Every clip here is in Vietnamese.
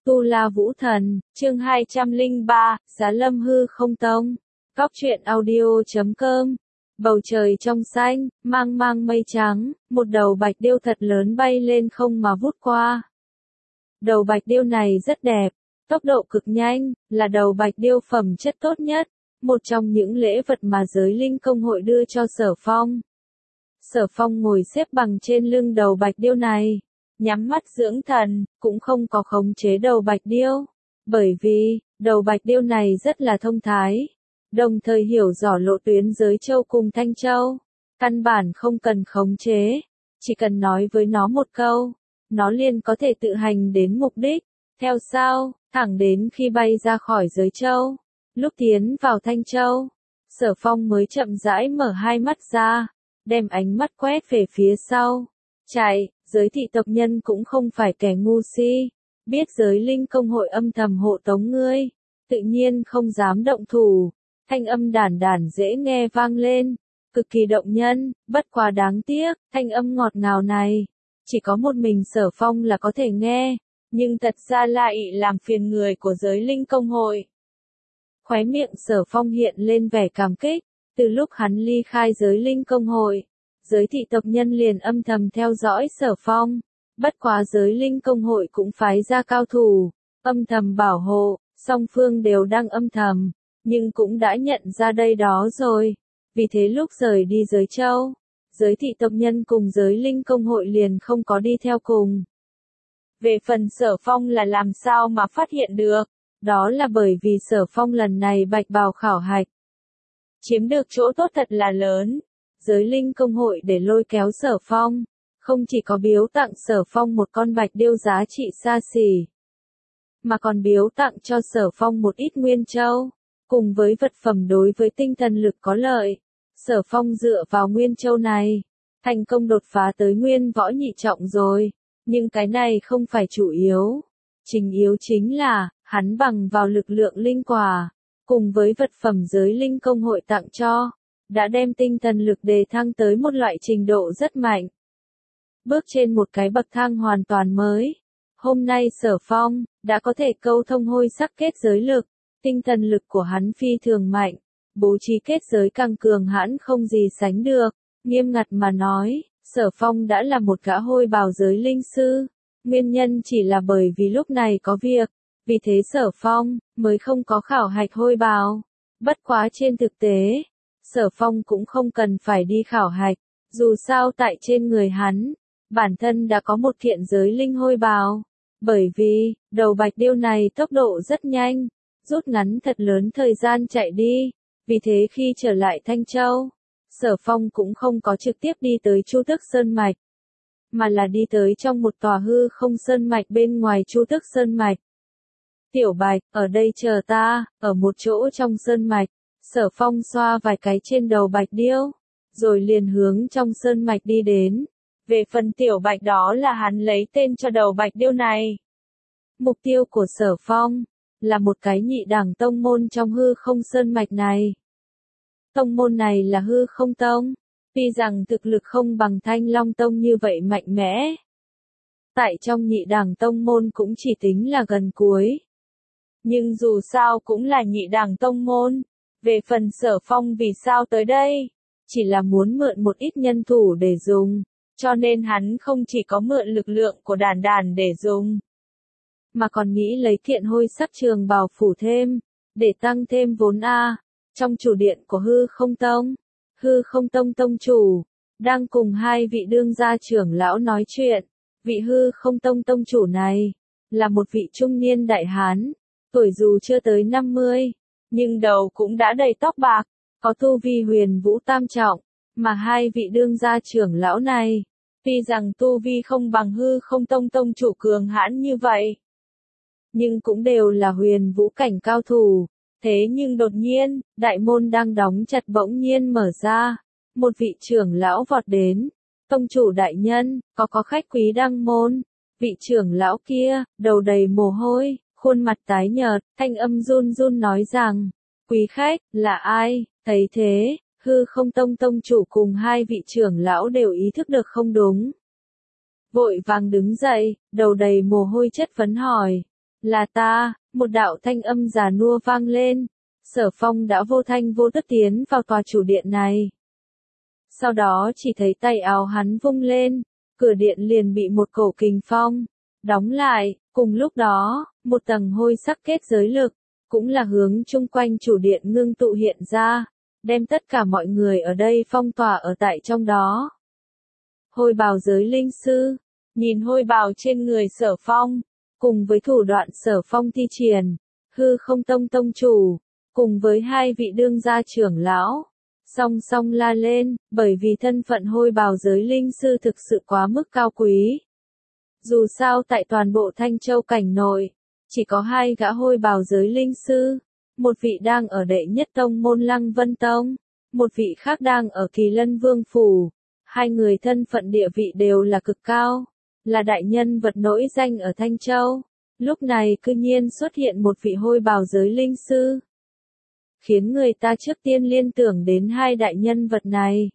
Tu La Vũ Thần, chương 203, Giá Lâm Hư Không Tông. Góc truyện audio.com. Bầu trời trong xanh, mang mang mây trắng, một đầu bạch điêu thật lớn bay lên không mà vút qua. Đầu bạch điêu này rất đẹp, tốc độ cực nhanh, là đầu bạch điêu phẩm chất tốt nhất, một trong những lễ vật mà giới linh công hội đưa cho Sở Phong. Sở Phong ngồi xếp bằng trên lưng đầu bạch điêu này, nhắm mắt dưỡng thần, cũng không có khống chế đầu bạch điêu, bởi vì, đầu bạch điêu này rất là thông thái, đồng thời hiểu rõ lộ tuyến giới châu cùng Thanh Châu, căn bản không cần khống chế, chỉ cần nói với nó một câu, nó liền có thể tự hành đến mục đích, theo sau, thẳng đến khi bay ra khỏi giới châu, lúc tiến vào Thanh Châu, Sở Phong mới chậm rãi mở hai mắt ra, đem ánh mắt quét về phía sau, chạy. Giới thị tộc nhân cũng không phải kẻ ngu si, biết giới linh công hội âm thầm hộ tống ngươi, tự nhiên không dám động thủ, thanh âm đản đản dễ nghe vang lên, cực kỳ động nhân, bất quá đáng tiếc, thanh âm ngọt ngào này, chỉ có một mình Sở Phong là có thể nghe, nhưng thật ra lại làm phiền người của giới linh công hội. Khóe miệng Sở Phong hiện lên vẻ cảm kích, từ lúc hắn ly khai giới linh công hội. Giới thị tộc nhân liền âm thầm theo dõi Sở Phong, bất quá giới linh công hội cũng phái ra cao thủ, âm thầm bảo hộ, song phương đều đang âm thầm, nhưng cũng đã nhận ra đây đó rồi, vì thế lúc rời đi giới châu, giới thị tộc nhân cùng giới linh công hội liền không có đi theo cùng. Về phần Sở Phong là làm sao mà phát hiện được, đó là bởi vì Sở Phong lần này bạch bào khảo hạch, chiếm được chỗ tốt thật là lớn. Giới linh công hội để lôi kéo Sở Phong, không chỉ có biếu tặng Sở Phong một con bạch điêu giá trị xa xỉ, mà còn biếu tặng cho Sở Phong một ít nguyên châu, cùng với vật phẩm đối với tinh thần lực có lợi. Sở Phong dựa vào nguyên châu này, thành công đột phá tới nguyên võ nhị trọng rồi, nhưng cái này không phải chủ yếu. Chính yếu chính là, hắn bằng vào lực lượng linh quả, cùng với vật phẩm giới linh công hội tặng cho, đã đem tinh thần lực đề thăng tới một loại trình độ rất mạnh. Bước trên một cái bậc thang hoàn toàn mới. Hôm nay Sở Phong đã có thể câu thông hôi sắc kết giới lực, tinh thần lực của hắn phi thường mạnh, bố trí kết giới càng cường hãn không gì sánh được. Nghiêm ngặt mà nói, Sở Phong đã là một gã hôi bào giới linh sư, nguyên nhân chỉ là bởi vì lúc này có việc, vì thế Sở Phong mới không có khảo hạch hôi bào. Bất quá trên thực tế, Sở Phong cũng không cần phải đi khảo hạch, dù sao tại trên người hắn, bản thân đã có một kiện giới linh hôi bào, bởi vì, đầu bạch điêu này tốc độ rất nhanh, rút ngắn thật lớn thời gian chạy đi, vì thế khi trở lại Thanh Châu, Sở Phong cũng không có trực tiếp đi tới Chu Tước Sơn Mạch, mà là đi tới trong một tòa hư không sơn mạch bên ngoài Chu Tước Sơn Mạch. Tiểu Bạch, ở đây chờ ta, ở một chỗ trong sơn mạch. Sở Phong xoa vài cái trên đầu bạch điêu, rồi liền hướng trong sơn mạch đi đến. Về phần Tiểu Bạch đó là hắn lấy tên cho đầu bạch điêu này. Mục tiêu của Sở Phong là một cái nhị đẳng tông môn trong hư không sơn mạch này. Tông môn này là hư không tông, tuy rằng thực lực không bằng Thanh Long Tông như vậy mạnh mẽ. Tại trong nhị đẳng tông môn cũng chỉ tính là gần cuối. Nhưng dù sao cũng là nhị đẳng tông môn. Về phần Sở Phong vì sao tới đây, chỉ là muốn mượn một ít nhân thủ để dùng, cho nên hắn không chỉ có mượn lực lượng của đàn đàn để dùng, mà còn nghĩ lấy kiện hôi sắc trường bào phủ thêm, để tăng thêm vốn A. Trong chủ điện của hư không tông tông chủ, đang cùng hai vị đương gia trưởng lão nói chuyện, vị hư không tông tông chủ này, là một vị trung niên đại hán, tuổi dù chưa tới 50. Nhưng đầu cũng đã đầy tóc bạc, có tu vi huyền vũ tam trọng, mà hai vị đương gia trưởng lão này, tuy rằng tu vi không bằng hư không tông tông chủ cường hãn như vậy, nhưng cũng đều là huyền vũ cảnh cao thủ. Thế nhưng đột nhiên, đại môn đang đóng chặt bỗng nhiên mở ra, một vị trưởng lão vọt đến, tông chủ đại nhân, có khách quý đăng môn. Vị trưởng lão kia, đầu đầy mồ hôi, khuôn mặt tái nhợt, thanh âm run run nói rằng, quý khách, là ai? Thấy thế, hư không tông tông chủ cùng hai vị trưởng lão đều ý thức được không đúng. Vội vàng đứng dậy, đầu đầy mồ hôi chất vấn hỏi, Là ta, một đạo thanh âm già nua vang lên. Sở Phong đã vô thanh vô tức tiến vào tòa chủ điện này. Sau đó chỉ thấy tay áo hắn vung lên, cửa điện liền bị một cổ kình phong đóng lại, cùng lúc đó, một tầng hôi sắc kết giới lực, cũng là hướng chung quanh chủ điện ngưng tụ hiện ra, đem tất cả mọi người ở đây phong tỏa ở tại trong đó. Hôi bào giới linh sư, nhìn hôi bào trên người Sở Phong, cùng với thủ đoạn Sở Phong thi triển, Hư Không Tông tông chủ, cùng với hai vị đương gia trưởng lão, song song la lên, bởi vì thân phận hôi bào giới linh sư thực sự quá mức cao quý. Dù sao tại toàn bộ Thanh Châu cảnh nội, chỉ có hai gã hôi bào giới linh sư, một vị đang ở đệ nhất tông môn Lăng Vân Tông, một vị khác đang ở Kỳ Lân Vương Phủ. Hai người thân phận địa vị đều là cực cao, là đại nhân vật nổi danh ở Thanh Châu. Lúc này cư nhiên xuất hiện một vị hôi bào giới linh sư, khiến người ta trước tiên liên tưởng đến hai đại nhân vật này.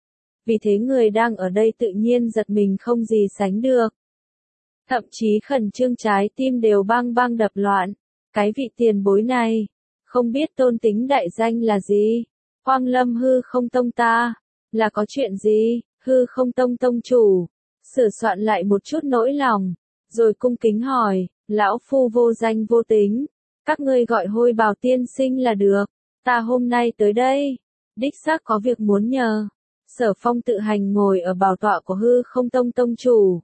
Vì thế người đang ở đây tự nhiên giật mình không gì sánh được. Thậm chí khẩn trương trái tim đều bang bang đập loạn. Cái vị tiền bối này, không biết tôn tính đại danh là gì? Hoang Lâm Hư Không Tông ta, là có chuyện gì? Hư Không Tông tông chủ, sửa soạn lại một chút nỗi lòng, rồi cung kính hỏi, lão phu vô danh vô tính, các ngươi gọi hôi bào tiên sinh là được, ta hôm nay tới đây, đích xác có việc muốn nhờ. Sở Phong tự hành ngồi ở bảo tọa của Hư Không Tông tông chủ.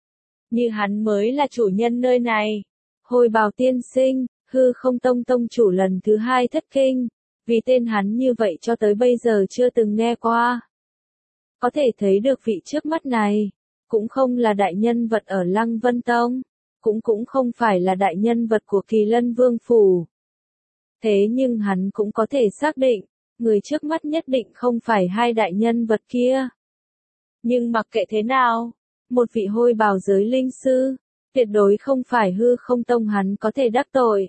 Như hắn mới là chủ nhân nơi này. Hôi bào tiên sinh, Hư Không Tông tông chủ lần thứ hai thất kinh, vì tên hắn như vậy cho tới bây giờ chưa từng nghe qua. Có thể thấy được vị trước mắt này, cũng không là đại nhân vật ở Lăng Vân Tông, cũng không phải là đại nhân vật của Kỳ Lân Vương Phủ. Thế nhưng hắn cũng có thể xác định, người trước mắt nhất định không phải hai đại nhân vật kia. Nhưng mặc kệ thế nào, một vị hôi bào giới linh sư, tuyệt đối không phải Hư Không Tông hắn có thể đắc tội.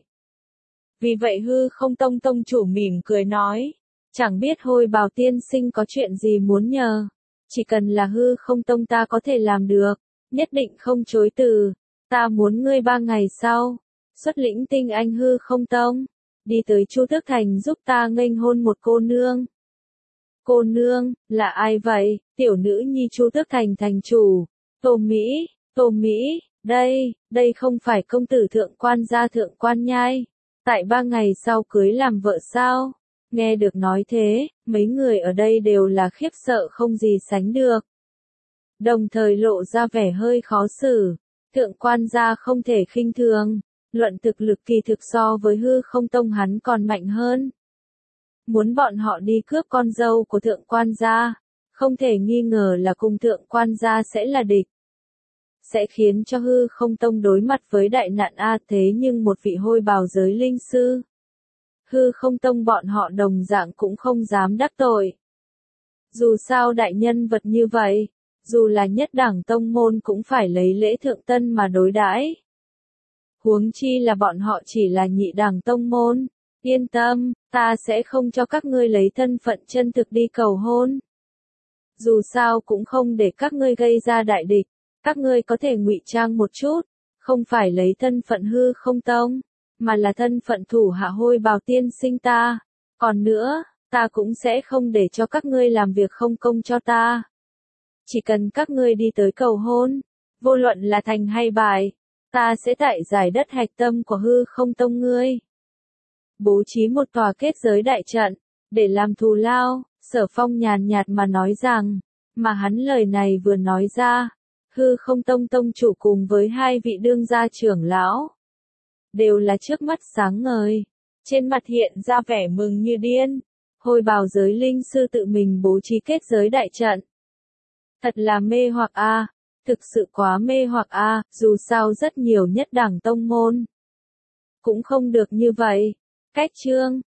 Vì vậy Hư Không Tông tông chủ mỉm cười nói, chẳng biết hôi bào tiên sinh có chuyện gì muốn nhờ, chỉ cần là Hư Không Tông ta có thể làm được, nhất định không chối từ. Ta muốn ngươi 3 ngày sau, xuất lĩnh tinh anh Hư Không Tông, đi tới Chu Tước Thành giúp ta nghênh hôn một cô nương. Cô nương, là ai vậy? Tiểu nữ nhi Chu Tước Thành thành chủ, Tô Mỹ, đây không phải công tử thượng quan gia thượng quan nhai, tại 3 ngày sau cưới làm vợ sao? Nghe được nói thế, mấy người ở đây đều là khiếp sợ không gì sánh được. Đồng thời lộ ra vẻ hơi khó xử, thượng quan gia không thể khinh thường, luận thực lực kỳ thực so với Hư Không Tông hắn còn mạnh hơn. Muốn bọn họ đi cướp con dâu của thượng quan gia, không thể nghi ngờ là cùng thượng quan gia sẽ là địch. Sẽ khiến cho Hư Không Tông đối mặt với đại nạn a. Thế nhưng một vị hôi bào giới linh sư, Hư Không Tông bọn họ đồng dạng cũng không dám đắc tội. Dù sao đại nhân vật như vậy, dù là nhất đẳng tông môn cũng phải lấy lễ thượng tân mà đối đãi. Huống chi là bọn họ chỉ là nhị đẳng tông môn. Yên tâm, ta sẽ không cho các ngươi lấy thân phận chân thực đi cầu hôn. Dù sao cũng không để các ngươi gây ra đại địch, các ngươi có thể ngụy trang một chút, không phải lấy thân phận Hư Không Tông, mà là thân phận thủ hạ hôi bào tiên sinh ta. Còn nữa, ta cũng sẽ không để cho các ngươi làm việc không công cho ta. Chỉ cần các ngươi đi tới cầu hôn, vô luận là thành hay bại, ta sẽ tại giải đất hạch tâm của Hư Không Tông ngươi. Bố trí một tòa kết giới đại trận, để làm thù lao. Sở Phong nhàn nhạt mà nói rằng, mà hắn lời này vừa nói ra, Hư Không Tông tông chủ cùng với hai vị đương gia trưởng lão, đều là trước mắt sáng ngời, trên mặt hiện ra vẻ mừng như điên. Hôi bào giới linh sư tự mình bố trí kết giới đại trận. Thật là mê hoặc a, thực sự quá mê hoặc a, dù sao rất nhiều nhất đẳng tông môn cũng không được như vậy. Cách chương